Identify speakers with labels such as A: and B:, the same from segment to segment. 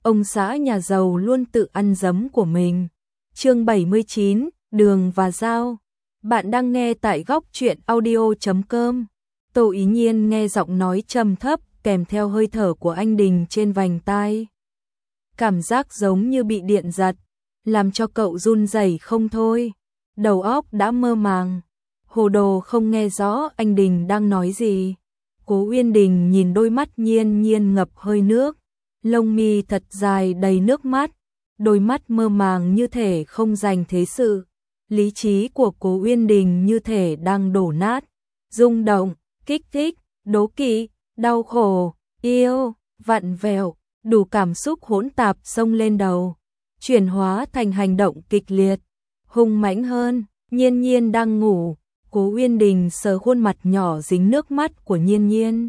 A: ông xã nhà giàu luôn tự ăn giấm của mình. Chương 79, Đường và Dao. Bạn đang nghe tại góc truyện audio.com. Tô Ý Nhiên nghe giọng nói trầm thấp kèm theo hơi thở của anh Đình trên vành tai. Cảm giác giống như bị điện giật, làm cho cậu run rẩy không thôi. Đầu óc đã mơ màng, hồ đồ không nghe rõ anh Đình đang nói gì. Cố Uyên Đình nhìn đôi mắt Nhiên Nhiên ngập hơi nước, lông mi thật dài đầy nước mắt, đôi mắt mơ màng như thể không dành thế sự. Lý trí của Cố Uyên Đình như thể đang đổ nát, rung động, kích thích, đố kỵ, đau khổ, yêu, vặn vẹo, đủ cảm xúc hỗn tạp xông lên đầu, chuyển hóa thành hành động kịch liệt, hung mãnh hơn. Nhiên Nhiên đang ngủ, Cố Uyên Đình sờ khuôn mặt nhỏ dính nước mắt của Nhiên Nhiên,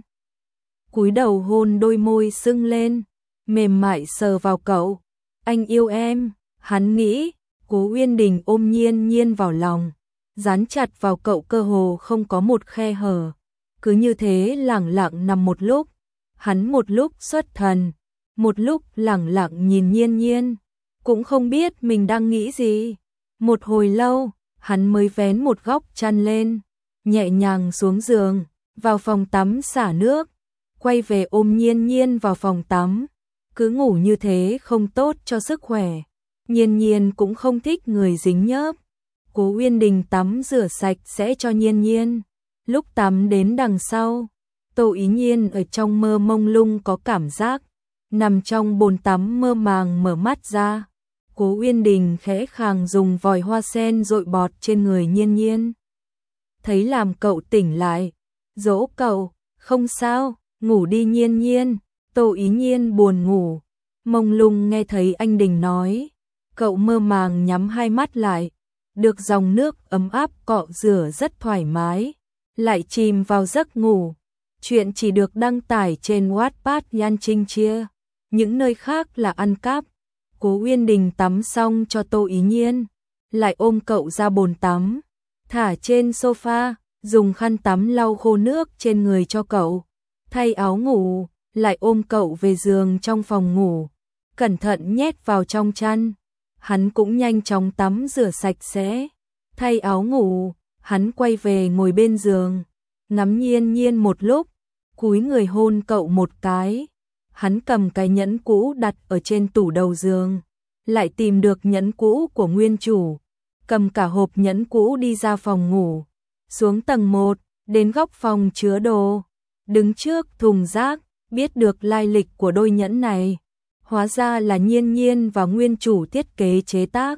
A: cúi đầu hôn đôi môi sưng lên, mềm mại sờ vào cậu. Anh yêu em, hắn nghĩ. Cố Uyên Đình ôm Nhiên Nhiên vào lòng, dán chặt vào cậu cơ hồ không có một khe hở. Cứ như thế lẳng lặng nằm một lúc, hắn một lúc xuất thần, một lúc lẳng lặng nhìn Nhiên Nhiên, cũng không biết mình đang nghĩ gì. Một hồi lâu, hắn mới vén một góc chăn lên, nhẹ nhàng xuống giường, vào phòng tắm xả nước, quay về ôm Nhiên Nhiên vào phòng tắm. Cứ ngủ như thế không tốt cho sức khỏe. Nhiên Nhiên cũng không thích người dính nhớp. Cố Uyên Đình tắm rửa sạch sẽ cho Nhiên Nhiên. Lúc tắm đến đằng sau, Tô Ý Nhiên ở trong mơ mông lung có cảm giác, nằm trong bồn tắm mơ màng mở mắt ra. Cố Uyên Đình khẽ khàng dùng vòi hoa sen dội bọt trên người Nhiên Nhiên. Thấy làm cậu tỉnh lại, dỗ cậu, không sao, ngủ đi Nhiên Nhiên. Tô Ý Nhiên buồn ngủ, mông lung nghe thấy anh Đình nói. Cậu mơ màng nhắm hai mắt lại, được dòng nước ấm áp cọ rửa rất thoải mái, lại chìm vào giấc ngủ. Chuyện chỉ được đăng tải trên Wattpad Yan Trinh Chia, những nơi khác là ăn cắp. Cố Uyên Đình tắm xong cho Tô Ý Nhiên, lại ôm cậu ra bồn tắm, thả trên sofa, dùng khăn tắm lau khô nước trên người cho cậu, thay áo ngủ, lại ôm cậu về giường trong phòng ngủ, cẩn thận nhét vào trong chăn. Hắn cũng nhanh chóng tắm rửa sạch sẽ, thay áo ngủ, hắn quay về ngồi bên giường, ngắm Nhiên Nhiên một lúc, cúi người hôn cậu một cái. Hắn cầm cái nhẫn cũ đặt ở trên tủ đầu giường, lại tìm được nhẫn cũ của nguyên chủ, cầm cả hộp nhẫn cũ đi ra phòng ngủ, xuống tầng 1, đến góc phòng chứa đồ, đứng trước thùng rác, biết được lai lịch của đôi nhẫn này. Hóa ra là Nhiên Nhiên và nguyên chủ thiết kế chế tác.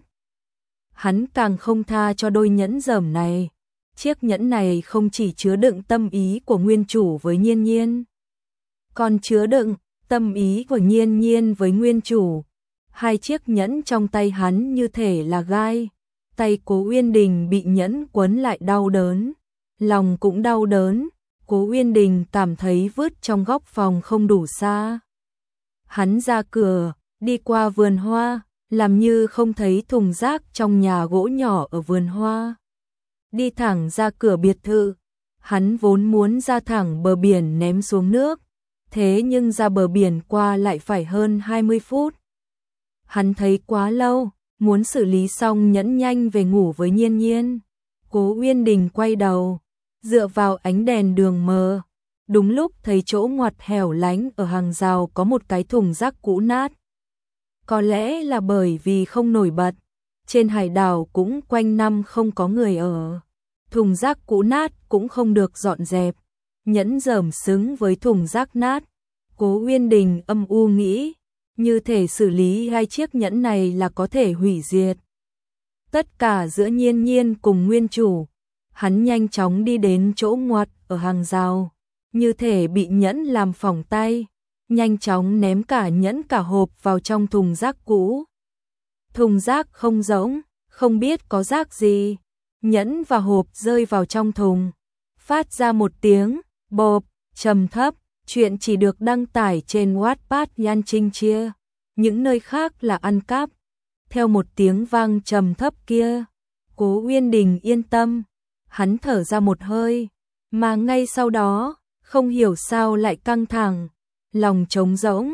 A: Hắn càng không tha cho đôi nhẫn dởm này. Chiếc nhẫn này không chỉ chứa đựng tâm ý của nguyên chủ với Nhiên Nhiên, còn chứa đựng tâm ý của Nhiên Nhiên với nguyên chủ. Hai chiếc nhẫn trong tay hắn như thể là gai. Tay Cố Uyên Đình bị nhẫn quấn lại đau đớn, lòng cũng đau đớn. Cố Uyên Đình cảm thấy vứt trong góc phòng không đủ xa. Hắn ra cửa, đi qua vườn hoa, làm như không thấy thùng rác trong nhà gỗ nhỏ ở vườn hoa. Đi thẳng ra cửa biệt thự, hắn vốn muốn ra thẳng bờ biển ném xuống nước, thế nhưng ra bờ biển qua lại phải hơn 20 phút. Hắn thấy quá lâu, muốn xử lý xong nhẫn nhanh về ngủ với Nhiên Nhiên. Cố Uyên Đình quay đầu, dựa vào ánh đèn đường mờ. Đúng lúc thấy chỗ ngoặt hẻo lánh ở hàng rào có một cái thùng rác cũ nát. Có lẽ là bởi vì không nổi bật, trên hải đảo cũng quanh năm không có người ở. Thùng rác cũ nát cũng không được dọn dẹp, nhẫn dởm xứng với thùng rác nát. Cố Uyên Đình âm u nghĩ, như thể xử lý hai chiếc nhẫn này là có thể hủy diệt tất cả giữa Nhiên Nhiên cùng nguyên chủ. Hắn nhanh chóng đi đến chỗ ngoặt ở hàng rào, như thể bị nhẫn làm phỏng tay, nhanh chóng ném cả nhẫn cả hộp vào trong thùng rác cũ. Thùng rác không rỗng, không biết có rác gì. Nhẫn và hộp rơi vào trong thùng, phát ra một tiếng bộp trầm thấp. Chuyện chỉ được đăng tải trên Wattpad Yan Trinh Chia, những nơi khác là ăn cắp. Theo một tiếng vang trầm thấp kia, Cố Uyên Đình yên tâm, hắn thở ra một hơi, mà ngay sau đó, không hiểu sao lại căng thẳng, lòng trống rỗng,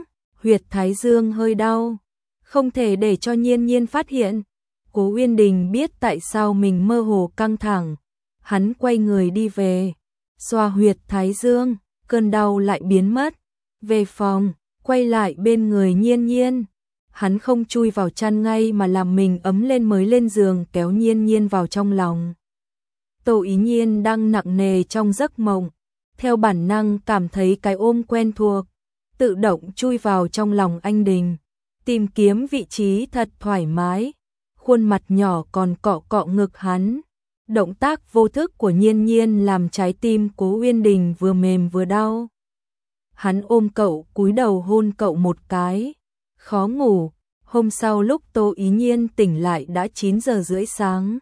A: huyệt thái dương hơi đau, không thể để cho Nhiên Nhiên phát hiện. Cố Uyên Đình biết tại sao mình mơ hồ căng thẳng, hắn quay người đi về, xoa huyệt thái dương, cơn đau lại biến mất. Về phòng, quay lại bên người Nhiên Nhiên, hắn không chui vào chăn ngay mà làm mình ấm lên mới lên giường kéo Nhiên Nhiên vào trong lòng. Tô Ý Nhiên đang nặng nề trong giấc mộng, theo bản năng cảm thấy cái ôm quen thuộc, tự động chui vào trong lòng anh Đình, tìm kiếm vị trí thật thoải mái, khuôn mặt nhỏ còn cọ cọ ngực hắn. Động tác vô thức của Nhiên Nhiên làm trái tim Cố Uyên Đình vừa mềm vừa đau. Hắn ôm cậu, cúi đầu hôn cậu một cái. Khó ngủ, hôm sau lúc Tô Ý Nhiên tỉnh lại đã 9 giờ rưỡi sáng.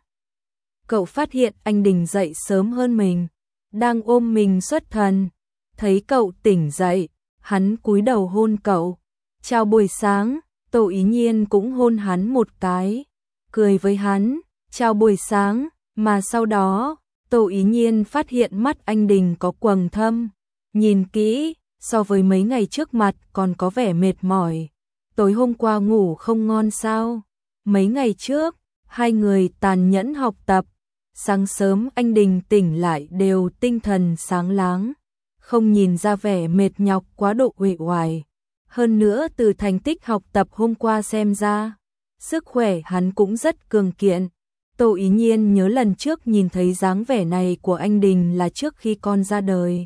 A: Cậu phát hiện anh Đình dậy sớm hơn mình, đang ôm mình xuất thần. Thấy cậu tỉnh dậy, hắn cúi đầu hôn cậu. Chào buổi sáng, Tô Ý Nhiên cũng hôn hắn một cái, cười với hắn, chào buổi sáng, mà sau đó, Tô Ý Nhiên phát hiện mắt anh Đình có quầng thâm, nhìn kỹ, so với mấy ngày trước mặt còn có vẻ mệt mỏi. Tối hôm qua ngủ không ngon sao? Mấy ngày trước, hai người tàn nhẫn học tập, sáng sớm anh Đình tỉnh lại đều tinh thần sáng láng, không nhìn ra vẻ mệt nhọc quá độ uể oải. Hơn nữa từ thành tích học tập hôm qua xem ra, sức khỏe hắn cũng rất cường kiện. Tô Ý Nhiên nhớ lần trước nhìn thấy dáng vẻ này của anh Đình là trước khi con ra đời.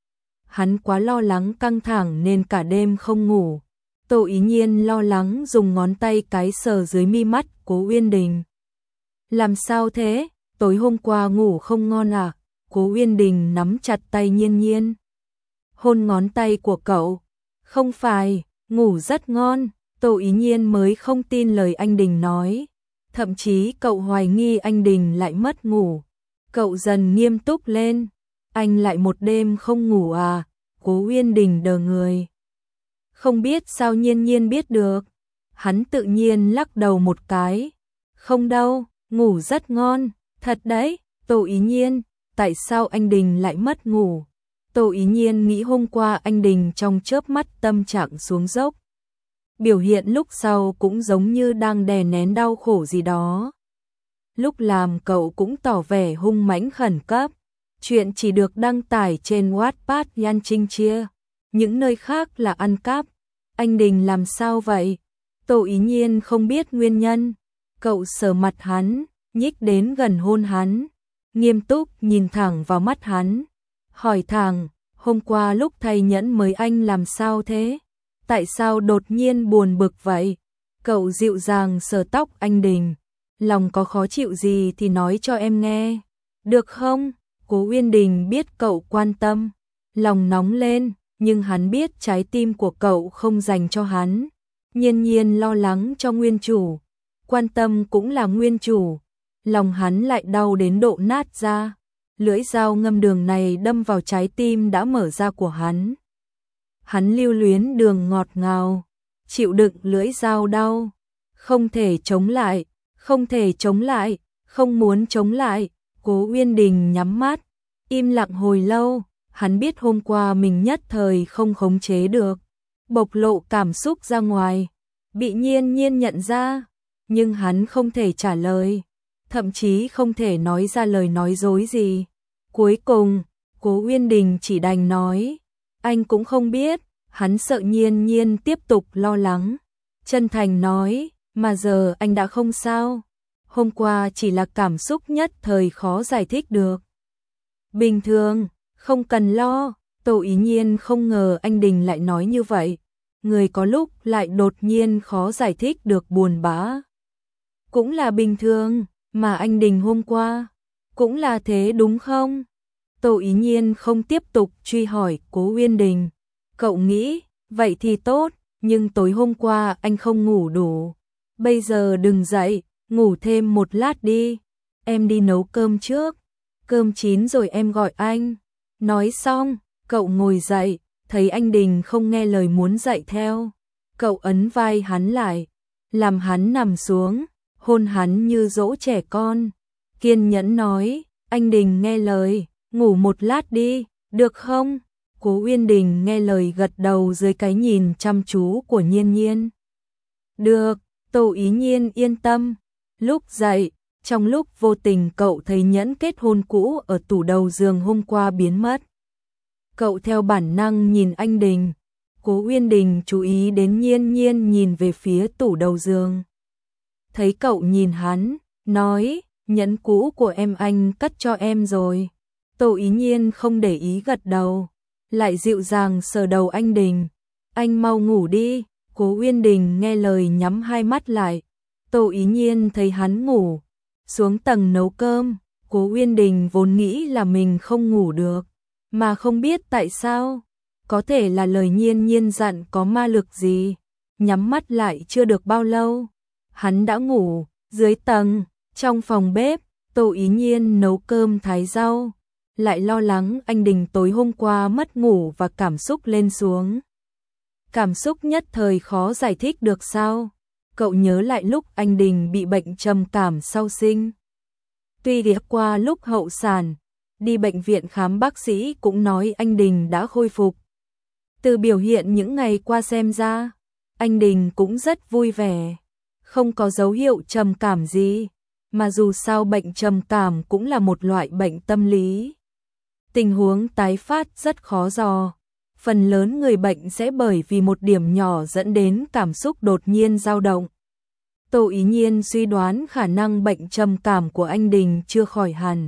A: Hắn quá lo lắng căng thẳng nên cả đêm không ngủ. Tô Ý Nhiên lo lắng dùng ngón tay cái sờ dưới mi mắt Cố Uyên Đình. Làm sao thế? Tối hôm qua ngủ không ngon à? Cố Uyên Đình nắm chặt tay Nhiên Nhiên, hôn ngón tay của cậu. Không phải, ngủ rất ngon. Tô Ý Nhiên mới không tin lời anh Đình nói. Thậm chí cậu hoài nghi anh Đình lại mất ngủ. Cậu dần nghiêm túc lên. Anh lại một đêm không ngủ à? Cố Uyên Đình đờ người. Không biết sao Nhiên Nhiên biết được. Hắn tự nhiên lắc đầu một cái. Không đâu, ngủ rất ngon. Thật đấy, Tô Ý Nhiên, tại sao anh Đình lại mất ngủ? Tô Ý Nhiên nghĩ hôm qua anh Đình trong chớp mắt tâm trạng xuống dốc. Biểu hiện lúc sau cũng giống như đang đè nén đau khổ gì đó. Lúc làm cậu cũng tỏ vẻ hung mãnh khẩn cấp. Chuyện chỉ được đăng tải trên Wattpad Yan Trinh Chia. Những nơi khác là ăn cắp. Anh Đình làm sao vậy? Tô Ý Nhiên không biết nguyên nhân. Cậu sờ mặt hắn, nhích đến gần hôn hắn, nghiêm túc nhìn thẳng vào mắt hắn. Hỏi thẳng, hôm qua lúc thay nhẫn mới anh làm sao thế? Tại sao đột nhiên buồn bực vậy? Cậu dịu dàng sờ tóc anh Đình. Lòng có khó chịu gì thì nói cho em nghe. Được không? Cố Uyên Đình biết cậu quan tâm. Lòng nóng lên, nhưng hắn biết trái tim của cậu không dành cho hắn. Nhiên Nhiên lo lắng cho nguyên chủ. Quan tâm cũng là nguyên chủ. Lòng hắn lại đau đến độ nát ra. Lưỡi dao ngâm đường này đâm vào trái tim đã mở ra của hắn. Hắn lưu luyến đường ngọt ngào, chịu đựng lưỡi dao đau, không thể chống lại, không thể chống lại, không muốn chống lại. Cố Uyên Đình nhắm mắt, im lặng hồi lâu, hắn biết hôm qua mình nhất thời không khống chế được, bộc lộ cảm xúc ra ngoài, bị Nhiên Nhiên nhận ra, nhưng hắn không thể trả lời, thậm chí không thể nói ra lời nói dối gì. Cuối cùng, Cố Uyên Đình chỉ đành nói, anh cũng không biết, hắn sợ Nhiên Nhiên tiếp tục lo lắng. Chân thành nói, mà giờ anh đã không sao. Hôm qua chỉ là cảm xúc nhất thời khó giải thích được. Bình thường, không cần lo. Tô Ý Nhiên không ngờ anh Đình lại nói như vậy. Người có lúc lại đột nhiên khó giải thích được buồn bã. Cũng là bình thường, mà anh Đình hôm qua cũng là thế đúng không? Tô Ý Nhiên không tiếp tục truy hỏi Cố Uyên Đình. Cậu nghĩ, vậy thì tốt, nhưng tối hôm qua anh không ngủ đủ. Bây giờ đừng dậy, ngủ thêm một lát đi. Em đi nấu cơm trước. Cơm chín rồi em gọi anh. Nói xong, cậu ngồi dậy, thấy anh Đình không nghe lời muốn dậy theo. Cậu ấn vai hắn lại, làm hắn nằm xuống, hôn hắn như dỗ trẻ con. Kiên nhẫn nói, anh Đình nghe lời, ngủ một lát đi, được không? Cố Uyên Đình nghe lời gật đầu dưới cái nhìn chăm chú của Nhiên Nhiên. Được, Tô Ý Nhiên yên tâm. Lúc dậy, trong lúc vô tình cậu thấy nhẫn kết hôn cũ ở tủ đầu giường hôm qua biến mất. Cậu theo bản năng nhìn anh Đình. Cố Uyên Đình chú ý đến Nhiên Nhiên nhìn về phía tủ đầu giường. Thấy cậu nhìn hắn, nói, nhẫn cũ của em anh cất cho em rồi. Tô Ý Nhiên không để ý gật đầu, lại dịu dàng sờ đầu anh Đình. Anh mau ngủ đi. Cố Uyên Đình nghe lời nhắm hai mắt lại. Tô Ý Nhiên thấy hắn ngủ, xuống tầng nấu cơm. Cố Uyên Đình vốn nghĩ là mình không ngủ được, mà không biết tại sao. Có thể là lời Nhiên Nhiên dặn có ma lực gì. Nhắm mắt lại chưa được bao lâu, hắn đã ngủ. Dưới tầng, trong phòng bếp, Tô Ý Nhiên nấu cơm thái rau, lại lo lắng anh Đình tối hôm qua mất ngủ và cảm xúc lên xuống. Cảm xúc nhất thời khó giải thích được sao? Cậu nhớ lại lúc anh Đình bị bệnh trầm cảm sau sinh. Tuy đi qua lúc hậu sản, đi bệnh viện khám bác sĩ cũng nói anh Đình đã khôi phục. Từ biểu hiện những ngày qua xem ra, anh Đình cũng rất vui vẻ, không có dấu hiệu trầm cảm gì, mà dù sao bệnh trầm cảm cũng là một loại bệnh tâm lý. Tình huống tái phát rất khó dò. Phần lớn người bệnh sẽ bởi vì một điểm nhỏ dẫn đến cảm xúc đột nhiên dao động. Tô Ý Nhiên suy đoán khả năng bệnh trầm cảm của anh Đình chưa khỏi hẳn.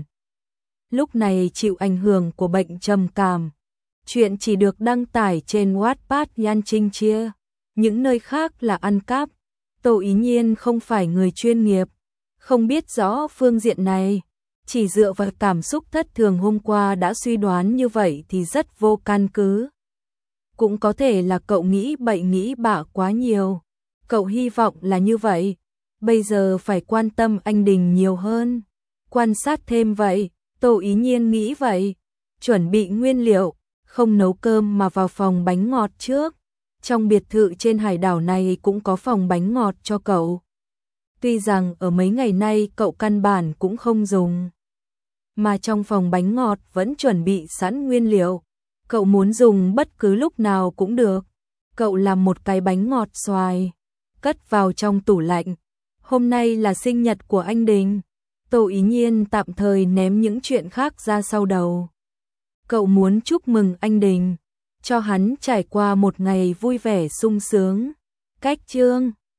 A: Lúc này chịu ảnh hưởng của bệnh trầm cảm, chuyện chỉ được đăng tải trên Wattpad Yan Trinh chia, những nơi khác là ăn cắp. Tô Ý Nhiên không phải người chuyên nghiệp, không biết rõ phương diện này, chỉ dựa vào cảm xúc thất thường hôm qua đã suy đoán như vậy thì rất vô căn cứ. Cũng có thể là cậu nghĩ bậy nghĩ bạ quá nhiều. Cậu hy vọng là như vậy. Bây giờ phải quan tâm anh Đình nhiều hơn. Quan sát thêm vậy. Tô Ý Nhiên nghĩ vậy. Chuẩn bị nguyên liệu. Không nấu cơm mà vào phòng bánh ngọt trước. Trong biệt thự trên hải đảo này cũng có phòng bánh ngọt cho cậu. Tuy rằng ở mấy ngày nay cậu căn bản cũng không dùng. Mà trong phòng bánh ngọt vẫn chuẩn bị sẵn nguyên liệu. Cậu muốn dùng bất cứ lúc nào cũng được. Cậu làm một cái bánh ngọt xoài, cất vào trong tủ lạnh. Hôm nay là sinh nhật của anh Đình. Tô Ý Nhiên tạm thời ném những chuyện khác ra sau đầu. Cậu muốn chúc mừng anh Đình, cho hắn trải qua một ngày vui vẻ sung sướng. Cách chương